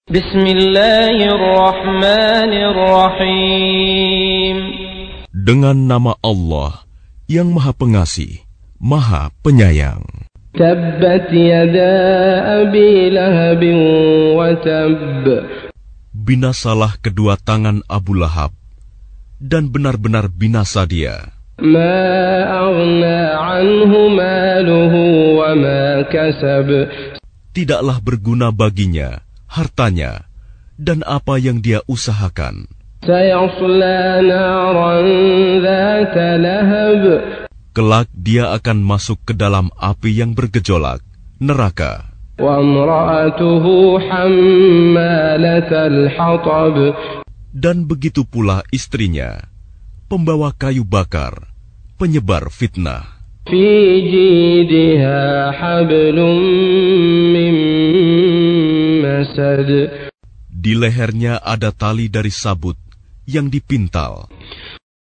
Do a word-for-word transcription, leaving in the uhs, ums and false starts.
Bismillahirrahmanirrahim. Dengan nama Allah yang Maha Pengasih, Maha Penyayang. Tabbat yada Abi Lahab wa tabb. Binasalah kedua tangan Abu Lahab, dan benar-benar binasa dia. Ma aghna anhu maluhu wa ma kasab. Tidaklah berguna baginya hartanya dan apa yang dia usahakan. Sayasla naran dhata lahab. Kelak dia akan masuk ke dalam api yang bergejolak, neraka. Wa imra'atuhu hammalatal hatab. Dan begitu pula istrinya, pembawa kayu bakar, penyebar fitnah. Fi jidha hablum min masad. Di lehernya ada tali dari sabut yang dipintal.